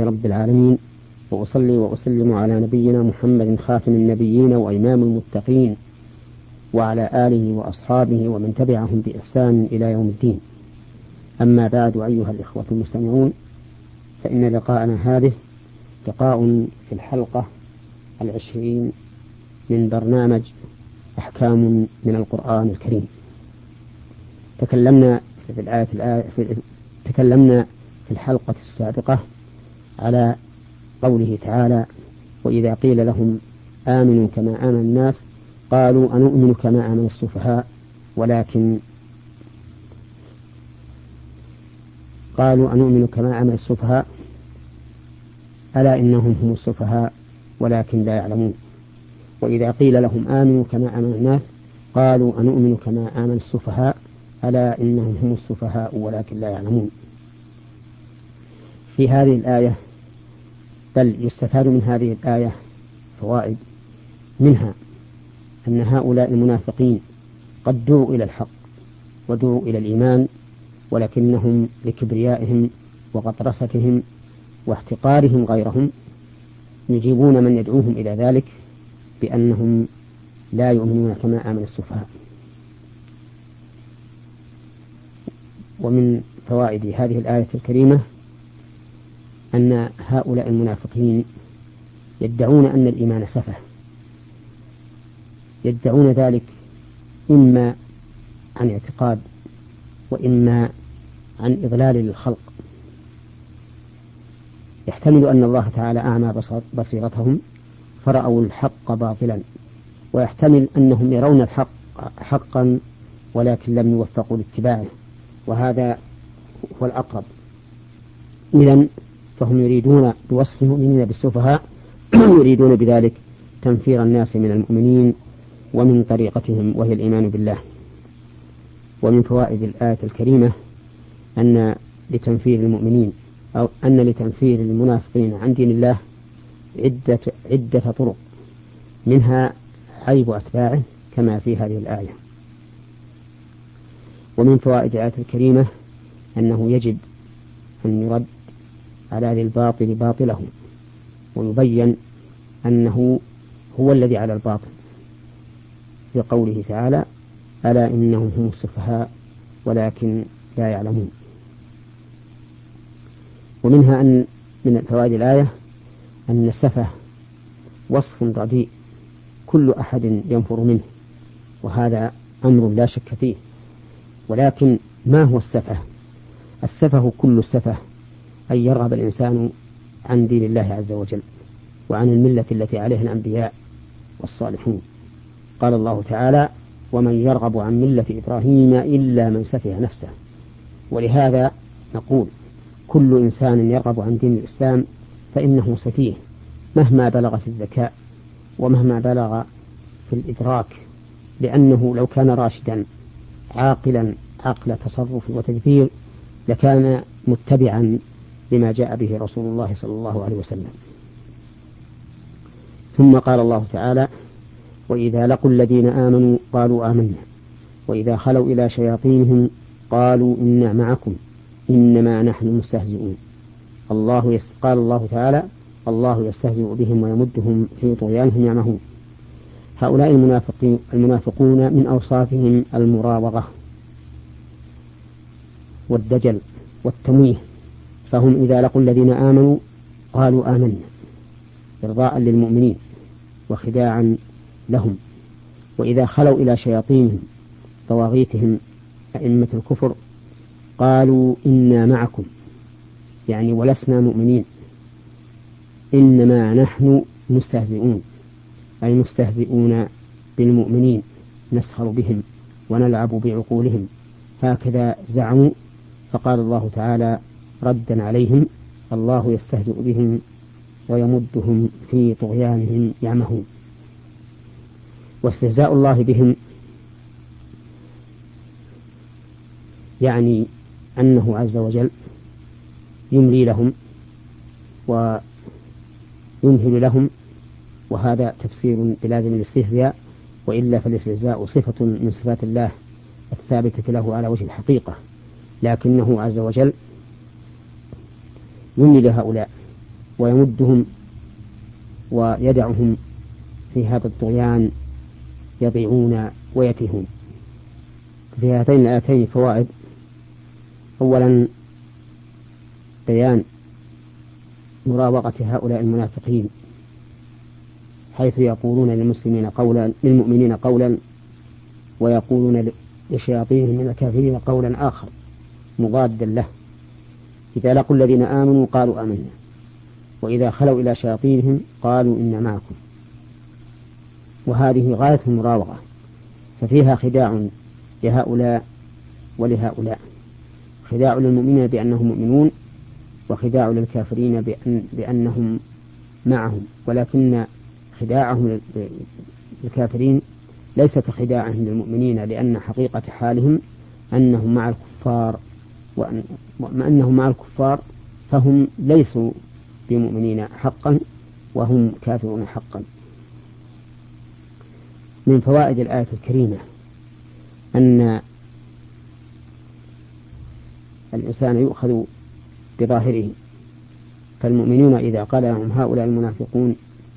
رب العالمين، وأصلي وأسلم على نبينا محمد خاتم النبيين وإمام المتقين، وعلى آله وأصحابه ومن تبعهم بإحسان إلى يوم الدين. أما بعد، أيها الإخوة المستمعون، فإن لقاءنا هذه لقاء في الحلقة 20 من برنامج أحكام من القرآن الكريم. تكلمنا في الحلقة السابقة على قوله تعالى: وإذا قيل لهم آمنوا كما آمن الناس قالوا أنؤمن كما آمن السفهاء ألا إنهم هم السفهاء ولكن لا يعلمون. وإذا قيل لهم آمنوا كما آمن الناس قالوا أنؤمن كما آمن السفهاء ألا إنهم هم السفهاء ولكن لا يعلمون. في هذه الآية بل يستفاد من هذه الآية فوائد، منها أن هؤلاء المنافقين قد دعوا إلى الحق ودعوا إلى الإيمان، ولكنهم لكبريائهم وغطرستهم واحتقارهم غيرهم يجيبون من يدعوهم إلى ذلك بأنهم لا يؤمنون كما آمن السفهاء. ومن فوائد هذه الآية الكريمة أن هؤلاء المنافقين يدعون أن الإيمان سفه، يدعون ذلك إما عن اعتقاد وإما عن إضلال للخلق. يحتمل أن الله تعالى أعمى بصيرتهم فرأوا الحق باطلا، ويحتمل أنهم يرون الحق حقا ولكن لم يوفقوا لاتباعه، وهذا هو الأقرب. إذن فهم يريدون بوصف المؤمنين بالسفهاء يريدون بذلك تنفير الناس من المؤمنين ومن طريقتهم وهي الإيمان بالله. ومن فوائد الآية الكريمة أن لتنفير المؤمنين أو أن لتنفير المنافقين عن دين الله عدة طرق، منها عيب أتباعه كما في هذه الآية. ومن فوائد الآية الكريمة أنه يجب أن يرد على ذي الباطل باطله ويبين أنه هو الذي على الباطل، في قوله تعالى: ألا إنهم هم السفهاء ولكن لا يعلمون. ومنها أن من فوائد الآية أن السفه وصف رديء كل أحد ينفر منه، وهذا أمر لا شك فيه. ولكن ما هو السفه؟ السفه كل السفه أن يرغب الإنسان عن دين الله عز وجل وعن الملة التي عليها الأنبياء والصالحون. قال الله تعالى: ومن يرغب عن ملة إبراهيم إلا من سفه نفسه. ولهذا نقول كل إنسان يرغب عن دين الإسلام فإنه سفيه مهما بلغ في الذكاء ومهما بلغ في الإدراك، لأنه لو كان راشدا عاقلا عقل تصرف وتدبير لكان متبعا لما جاء به رسول الله صلى الله عليه وسلم. ثم قال الله تعالى: وإذا لقوا الذين آمنوا قالوا آمنا وإذا خلوا إلى شياطينهم قالوا إنا معكم إنما نحن مستهزئون. قال الله تعالى: الله يستهزئ بهم ويمدهم في طغيانهم يعمهون. هؤلاء المنافقون من أوصافهم المراوغة والدجل والتمويه، فهم إذا لقوا الذين آمنوا قالوا آمنا إرضاء للمؤمنين وخداعا لهم، وإذا خلوا إلى شياطينهم طواغيتهم أئمة الكفر قالوا إنا معكم، يعني ولسنا مؤمنين، إنما نحن مستهزئون، أي مستهزئون بالمؤمنين، نسخر بهم ونلعب بعقولهم، هكذا زعموا. فقال الله تعالى ردا عليهم: الله يستهزئ بهم ويمدهم في طغيانهم يعمهون. واستهزاء الله بهم يعني أنه عز وجل يملي لهم ويمهل لهم، وهذا تفسير بلازم الاستهزاء، وإلا فالاستهزاء صفة من صفات الله الثابتة له على وجه الحقيقة، لكنه عز وجل يملي لهؤلاء ويمدهم ويدعهم في هذا الطغيان يضيعون ويتيهون. في هاتين الآيتين فوائد: أولا بيان مراوغة هؤلاء المنافقين، حيث يقولون للمؤمنين قولا ويقولون لشياطينهم من الكافرين قولا آخر مضادا له. إذا لقوا الذين آمنوا قالوا آمنا، وإذا خلوا إلى شياطينهم قالوا إنا معكم. وهذه غاية المراوغة، ففيها خداع لهؤلاء ولهؤلاء، خداع للمؤمنين بأنهم مؤمنون، وخداع للكافرين بأنهم معهم، ولكن خداعهم للكافرين ليس كخداعهم للمؤمنين، لأن حقيقة حالهم أنهم مع الكفار، وأنهم مع الكفار فهم ليسوا بمؤمنين حقا وهم كافرون حقا. من فوائد الآية الكريمة أن الإنسان يؤخذ بظاهره، فالمؤمنون إذا قال لهم هؤلاء المنافقون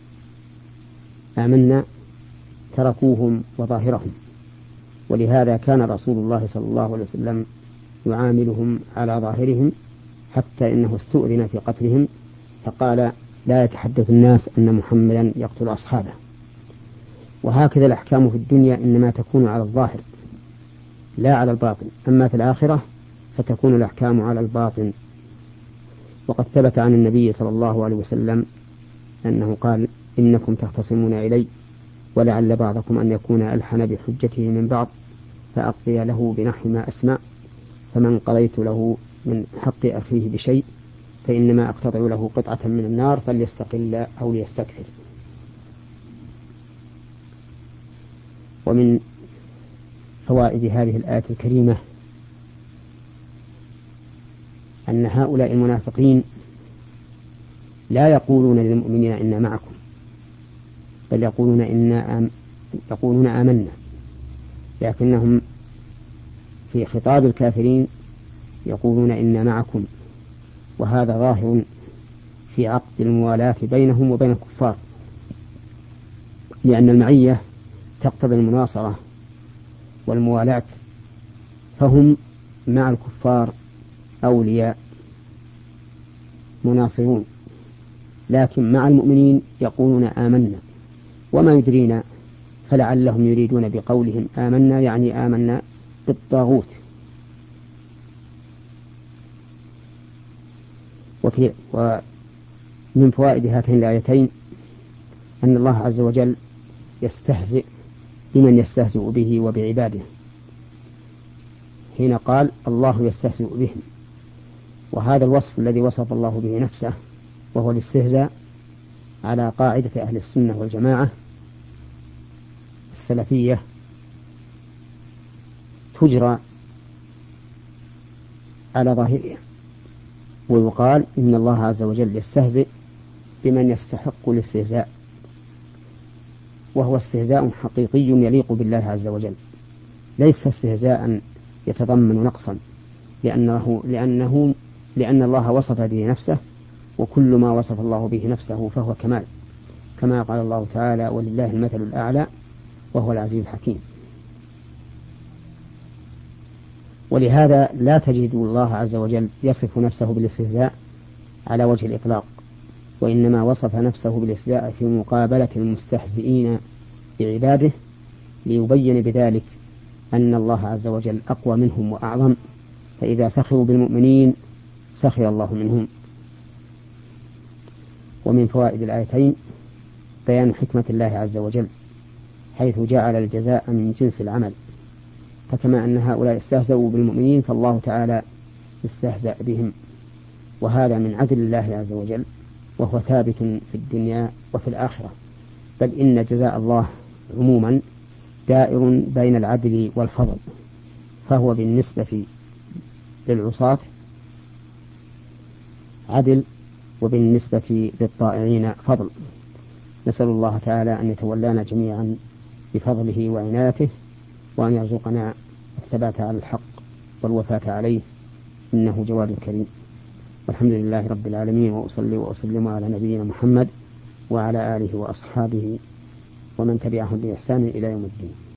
آمنا تركوهم وظاهرهم، ولهذا كان رسول الله صلى الله عليه وسلم يعاملهم على ظاهرهم، حتى إنه استؤذن في قتلهم فقال لا يتحدث الناس أن محمدا يقتل أصحابه. وهكذا الأحكام في الدنيا إنما تكون على الظاهر لا على الباطن، أما في الآخرة فتكون الأحكام على الباطن. وقد ثبت عن النبي صلى الله عليه وسلم أنه قال إنكم تختصمون إلي ولعل بعضكم أن يكون ألحن بحجته من بعض، فأقضي له بنحو ما أسمع، فمن قضيت له من حق أخيه بشيء فإنما أقتطع له قطعة من النار فليستقل أو ليستكثر. ومن فوائد هذه الآية الكريمة أن هؤلاء المنافقين لا يقولون للمؤمنين إنا معكم، بل يقولون آمنا، لكنهم في خطاب الكافرين يقولون إنا معكم، وهذا ظاهر في عقد الموالاة بينهم وبين الكفار، لأن المعية تقتضي المناصرة والموالاة، فهم مع الكفار أولياء مناصرون، لكن مع المؤمنين يقولون آمنا. وما يدرينا، فلعلهم يريدون بقولهم آمنا يعني آمنا بالطاغوت. ومن فوائد هاتين الآيتين أن الله عز وجل يستهزئ بمن يستهزئ به وبعباده، حين قال الله يستهزئ بهم، وهذا الوصف الذي وصف الله به نفسه وهو الاستهزاء على قاعدة أهل السنة والجماعة السلفية تجرى على ظاهرها، ويقال إن الله عز وجل يستهزئ بمن يستحق الاستهزاء، وهو استهزاء حقيقي يليق بالله عز وجل، ليس استهزاء يتضمن نقصا، لأن الله وصف به نفسه، وكل ما وصف الله به نفسه فهو كمال، كما قال الله تعالى ولله المثل الأعلى وهو العزيز الحكيم. ولهذا لا تجد الله عز وجل يصف نفسه بالاستهزاء على وجه الإطلاق، وإنما وصف نفسه بالاستهزاء في مقابلة المستهزئين بعباده، ليبين بذلك أن الله عز وجل أقوى منهم وأعظم، فإذا سخروا بالمؤمنين سخر الله منهم. ومن فوائد الآيتين بيان حكمة الله عز وجل، حيث جعل الجزاء من جنس العمل، فكما أن هؤلاء استهزأوا بالمؤمنين فالله تعالى استهزأ بهم، وهذا من عدل الله عز وجل، وهو ثابت في الدنيا وفي الآخرة، بل إن جزاء الله عموما دائر بين العدل والفضل، فهو بالنسبة للعصاة عدل، وبالنسبة للطائعين فضل. نسأل الله تعالى أن يتولانا جميعا بفضله وعنايته، وأن يرزقنا الثبات على الحق والوفاة عليه، إنه جواد كريم. والحمد لله رب العالمين، وأصلي وأسلم على نبينا محمد وعلى آله وأصحابه ومن تبعهم بإحسان إلى يوم الدين.